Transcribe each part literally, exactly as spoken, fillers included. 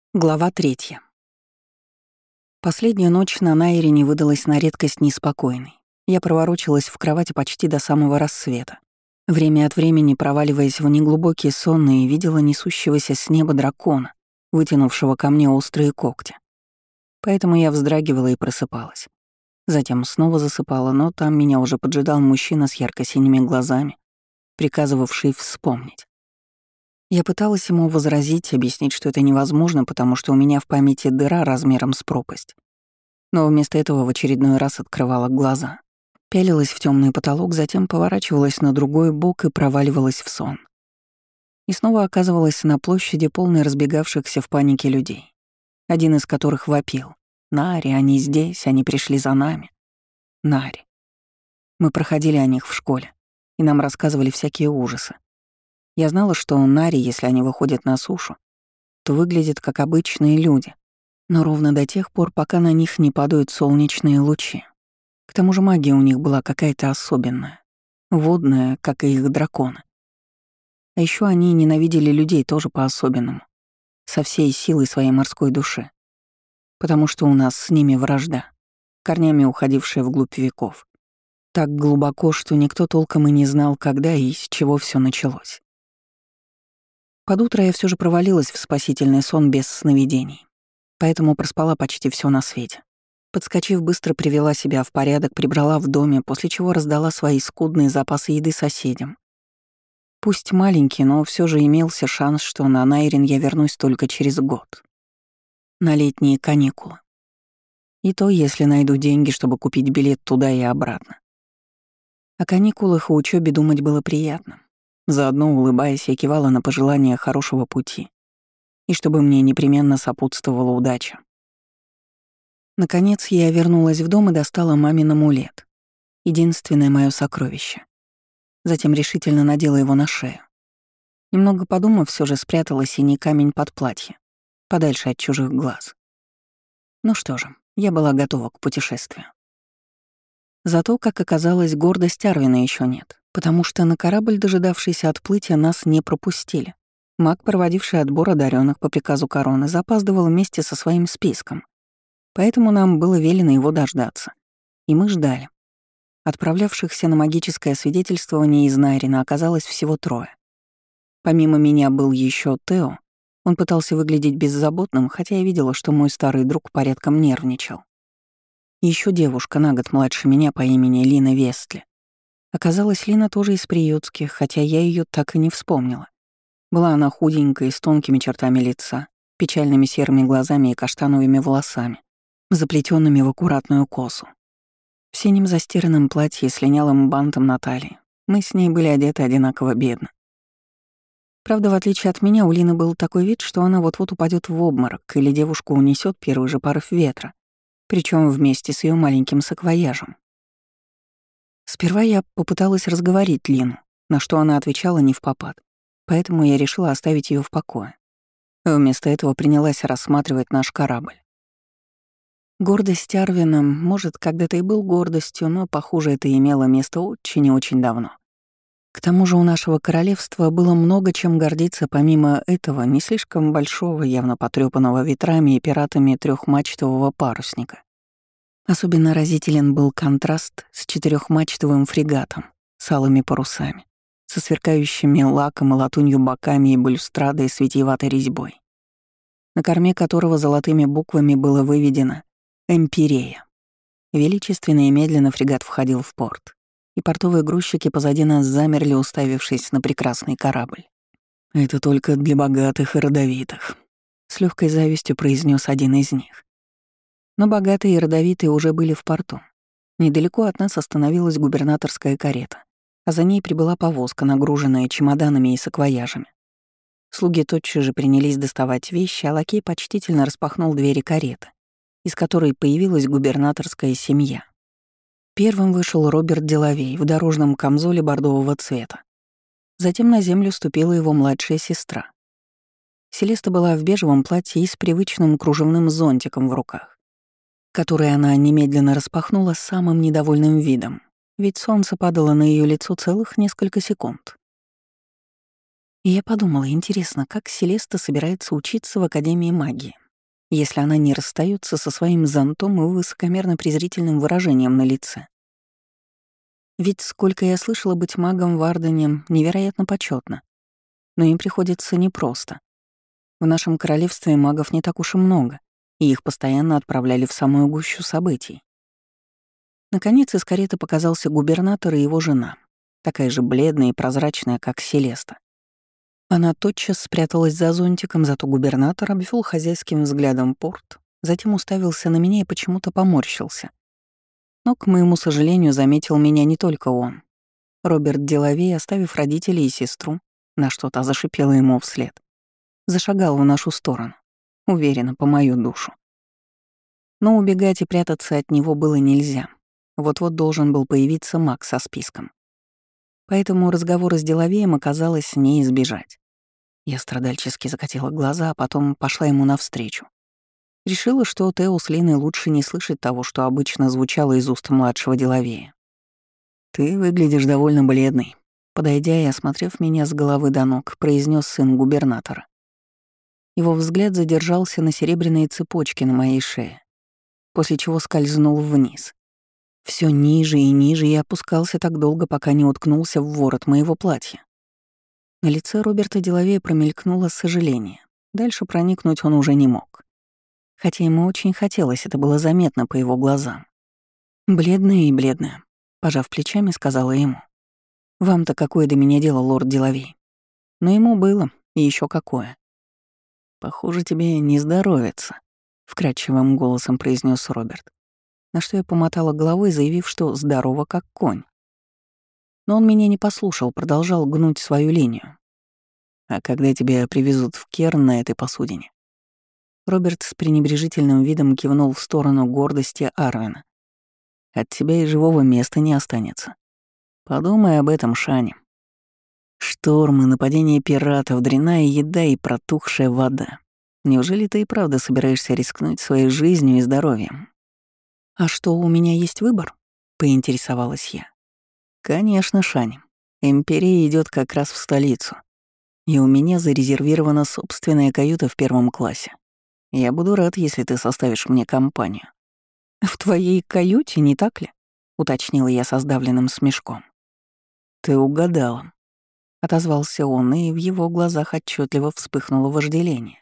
Глава третья. Последняя ночь на Найрине выдалась на редкость неспокойной. Я проворочилась в кровати почти до самого рассвета, время от времени проваливаясь в неглубокий сон и видела несущегося с неба дракона, вытянувшего ко мне острые когти. Поэтому я вздрагивала и просыпалась. Затем снова засыпала, но там меня уже поджидал мужчина с ярко-синими глазами, приказывавший вспомнить. Я пыталась ему возразить, объяснить, что это невозможно, потому что у меня в памяти дыра размером с пропасть. Но вместо этого в очередной раз открывала глаза, пялилась в темный потолок, затем поворачивалась на другой бок и проваливалась в сон. И снова оказывалась на площади, полной разбегавшихся в панике людей, один из которых вопил: «Нари, они здесь, они пришли за нами». Нари. Мы проходили о них в школе, и нам рассказывали всякие ужасы. Я знала, что нари, если они выходят на сушу, то выглядят как обычные люди, но ровно до тех пор, пока на них не падают солнечные лучи. К тому же магия у них была какая-то особенная, водная, как и их драконы. А еще они ненавидели людей тоже по-особенному, со всей силой своей морской души, потому что у нас с ними вражда, корнями уходившая вглубь веков, так глубоко, что никто толком и не знал, когда и с чего все началось. Под утро я все же провалилась в спасительный сон без сновидений, поэтому проспала почти все на свете. Подскочив, быстро привела себя в порядок, прибрала в доме, после чего раздала свои скудные запасы еды соседям. Пусть маленький, но все же имелся шанс, что на Найрин я вернусь только через год. На летние каникулы. И то, если найду деньги, чтобы купить билет туда и обратно. О каникулах и учебе думать было приятно. Заодно, улыбаясь, я кивала на пожелания хорошего пути, и чтобы мне непременно сопутствовала удача. Наконец я вернулась в дом и достала мамин амулет, единственное мое сокровище. Затем решительно надела его на шею. Немного подумав, все же спрятала синий камень под платье, подальше от чужих глаз. Ну что же, я была готова к путешествию. Зато, как оказалось, гордость Арвина еще нет, потому что на корабль, дожидавшийся отплытия, нас не пропустили. Маг, проводивший отбор одаренных по приказу короны, запаздывал вместе со своим списком. Поэтому нам было велено его дождаться. И мы ждали. Отправлявшихся на магическое свидетельствование из Найрина оказалось всего трое. Помимо меня был еще Тео. Он пытался выглядеть беззаботным, хотя я видела, что мой старый друг порядком нервничал. Еще девушка, на год младше меня, по имени Лина Вестли. Оказалось, Лина тоже из приютских, хотя я ее так и не вспомнила. Была она худенькой, с тонкими чертами лица, печальными серыми глазами и каштановыми волосами, заплетенными в аккуратную косу. В синем застиранном платье с линялым бантом на талии мы с ней были одеты одинаково бедно. Правда, в отличие от меня, у Лины был такой вид, что она вот-вот упадет в обморок или девушку унесет первый же порыв ветра, причем вместе с ее маленьким саквояжем. Сперва я попыталась разговорить Лину, на что она отвечала невпопад, поэтому я решила оставить ее в покое. Вместо этого принялась рассматривать наш корабль. Гордость Арвина, может, когда-то и был гордостью, но, похоже, это имело место очень и очень давно. К тому же у нашего королевства было много чем гордиться, помимо этого не слишком большого, явно потрёпанного ветрами и пиратами трехмачтового парусника. Особенно разителен был контраст с четырехмачтовым фрегатом с алыми парусами, со сверкающими лаком и латунью боками и балюстрадой с витиеватой резьбой, на корме которого золотыми буквами было выведено «Эмпирея». Величественно и медленно фрегат входил в порт, и портовые грузчики позади нас замерли, уставившись на прекрасный корабль. «Это только для богатых и родовитых», — с легкой завистью произнес один из них. Но богатые и родовитые уже были в порту. Недалеко от нас остановилась губернаторская карета, а за ней прибыла повозка, нагруженная чемоданами и саквояжами. Слуги тотчас же принялись доставать вещи, а лакей почтительно распахнул двери кареты, из которой появилась губернаторская семья. Первым вышел Роберт Делавей в дорожном камзоле бордового цвета. Затем на землю ступила его младшая сестра. Селеста была в бежевом платье и с привычным кружевным зонтиком в руках, который она немедленно распахнула с самым недовольным видом, ведь солнце падало на ее лицо целых несколько секунд. И я подумала, интересно, как Селеста собирается учиться в Академии магии, если она не расстается со своим зонтом и высокомерно-презрительным выражением на лице. Ведь сколько я слышала, быть магом в Ардене невероятно почетно, но им приходится непросто. В нашем королевстве магов не так уж и много, и их постоянно отправляли в самую гущу событий. Наконец из кареты показался губернатор и его жена, такая же бледная и прозрачная, как Селеста. Она тотчас спряталась за зонтиком, зато губернатор обвел хозяйским взглядом порт, затем уставился на меня и почему-то поморщился. Но, к моему сожалению, заметил меня не только он. Роберт Делавей, оставив родителей и сестру, на что-то зашипела ему вслед, зашагал в нашу сторону, уверенно, по мою душу. Но убегать и прятаться от него было нельзя. Вот-вот должен был появиться маг со списком. Поэтому разговора с Делавеем оказалось не избежать. Я страдальчески закатила глаза, а потом пошла ему навстречу. Решила, что Тео с Линой лучше не слышать того, что обычно звучало из уст младшего Делавея. «Ты выглядишь довольно бледной», — подойдя и осмотрев меня с головы до ног, произнес сын губернатора. Его взгляд задержался на серебряной цепочке на моей шее, после чего скользнул вниз. Все ниже и ниже и опускался так долго, пока не уткнулся в ворот моего платья. На лице Роберта Делавея промелькнуло сожаление. Дальше проникнуть он уже не мог. Хотя ему очень хотелось, это было заметно по его глазам. «Бледная и бледная», — пожав плечами, сказала ему. «Вам-то какое до меня дело, лорд Делавей?» Но ему было, и еще какое. «Похоже, тебе не здоровится», — вкрадчивым голосом произнес Роберт, на что я помотала головой, заявив, что здорово как конь. Но он меня не послушал, продолжал гнуть свою линию. «А когда тебя привезут в Керн на этой посудине?» Роберт с пренебрежительным видом кивнул в сторону гордости Арвена. «От тебя и живого места не останется. Подумай об этом, Шани. Штормы, нападение пиратов, дрянная еда и протухшая вода. Неужели ты и правда собираешься рискнуть своей жизнью и здоровьем?» «А что, у меня есть выбор?» — поинтересовалась я. «Конечно, Шани. Империя идет как раз в столицу. И у меня зарезервирована собственная каюта в первом классе. Я буду рад, если ты составишь мне компанию». «В твоей каюте, не так ли?» — уточнила я со сдавленным смешком. «Ты угадала», — отозвался он, и в его глазах отчетливо вспыхнуло вожделение.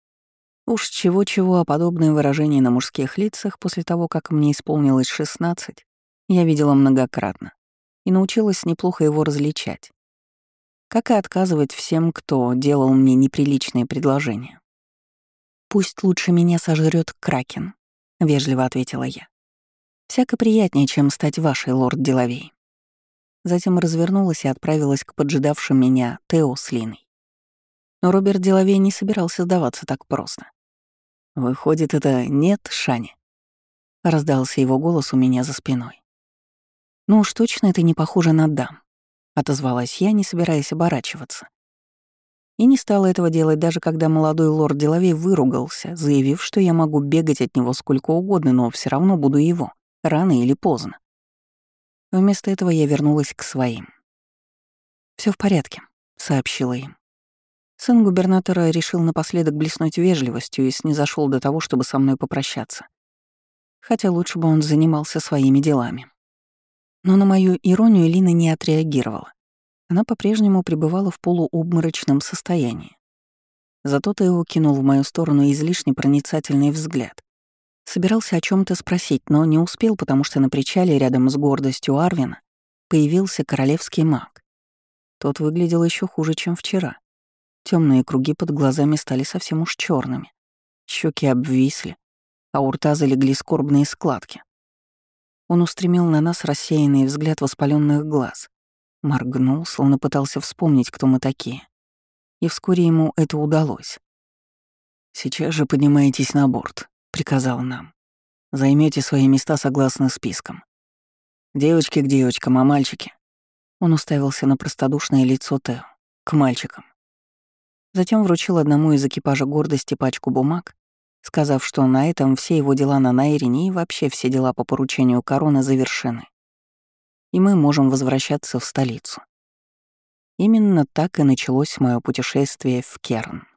Уж чего-чего, а подобное выражение на мужских лицах после того, как мне исполнилось шестнадцать, я видела многократно и научилась неплохо его различать. Как и отказывать всем, кто делал мне неприличные предложения. «Пусть лучше меня сожрет Кракен», — вежливо ответила я. «Всяко приятнее, чем стать вашей, лорд Делавей». Затем развернулась и отправилась к поджидавшим меня Тео с Линой. Но Роберт Делавей не собирался сдаваться так просто. «Выходит, это нет, Шани?» — раздался его голос у меня за спиной. «Ну уж точно это не похоже на «да», — отозвалась я, не собираясь оборачиваться. И не стала этого делать, даже когда молодой лорд Делавей выругался, заявив, что я могу бегать от него сколько угодно, но все равно буду его, рано или поздно. Вместо этого я вернулась к своим. Все в порядке», — сообщила им. Сын губернатора решил напоследок блеснуть вежливостью и снизошёл до того, чтобы со мной попрощаться. Хотя лучше бы он занимался своими делами. Но на мою иронию Лина не отреагировала. Она по-прежнему пребывала в полуобморочном состоянии. Зато Тео кинул в мою сторону излишне проницательный взгляд. Собирался о чем то спросить, но не успел, потому что на причале рядом с гордостью Арвина появился королевский маг. Тот выглядел еще хуже, чем вчера. Темные круги под глазами стали совсем уж черными. Щеки обвисли, а у рта залегли скорбные складки. Он устремил на нас рассеянный взгляд воспаленных глаз. Моргнул, словно пытался вспомнить, кто мы такие. И вскоре ему это удалось. «Сейчас же поднимаетесь на борт», — приказал нам. Займете свои места согласно спискам. Девочки к девочкам, а мальчики?» Он уставился на простодушное лицо Тео. «К мальчикам». Затем вручил одному из экипажа гордости пачку бумаг, сказав, что на этом все его дела на Найрине и вообще все дела по поручению короны завершены. И мы можем возвращаться в столицу. Именно так и началось мое путешествие в Керн.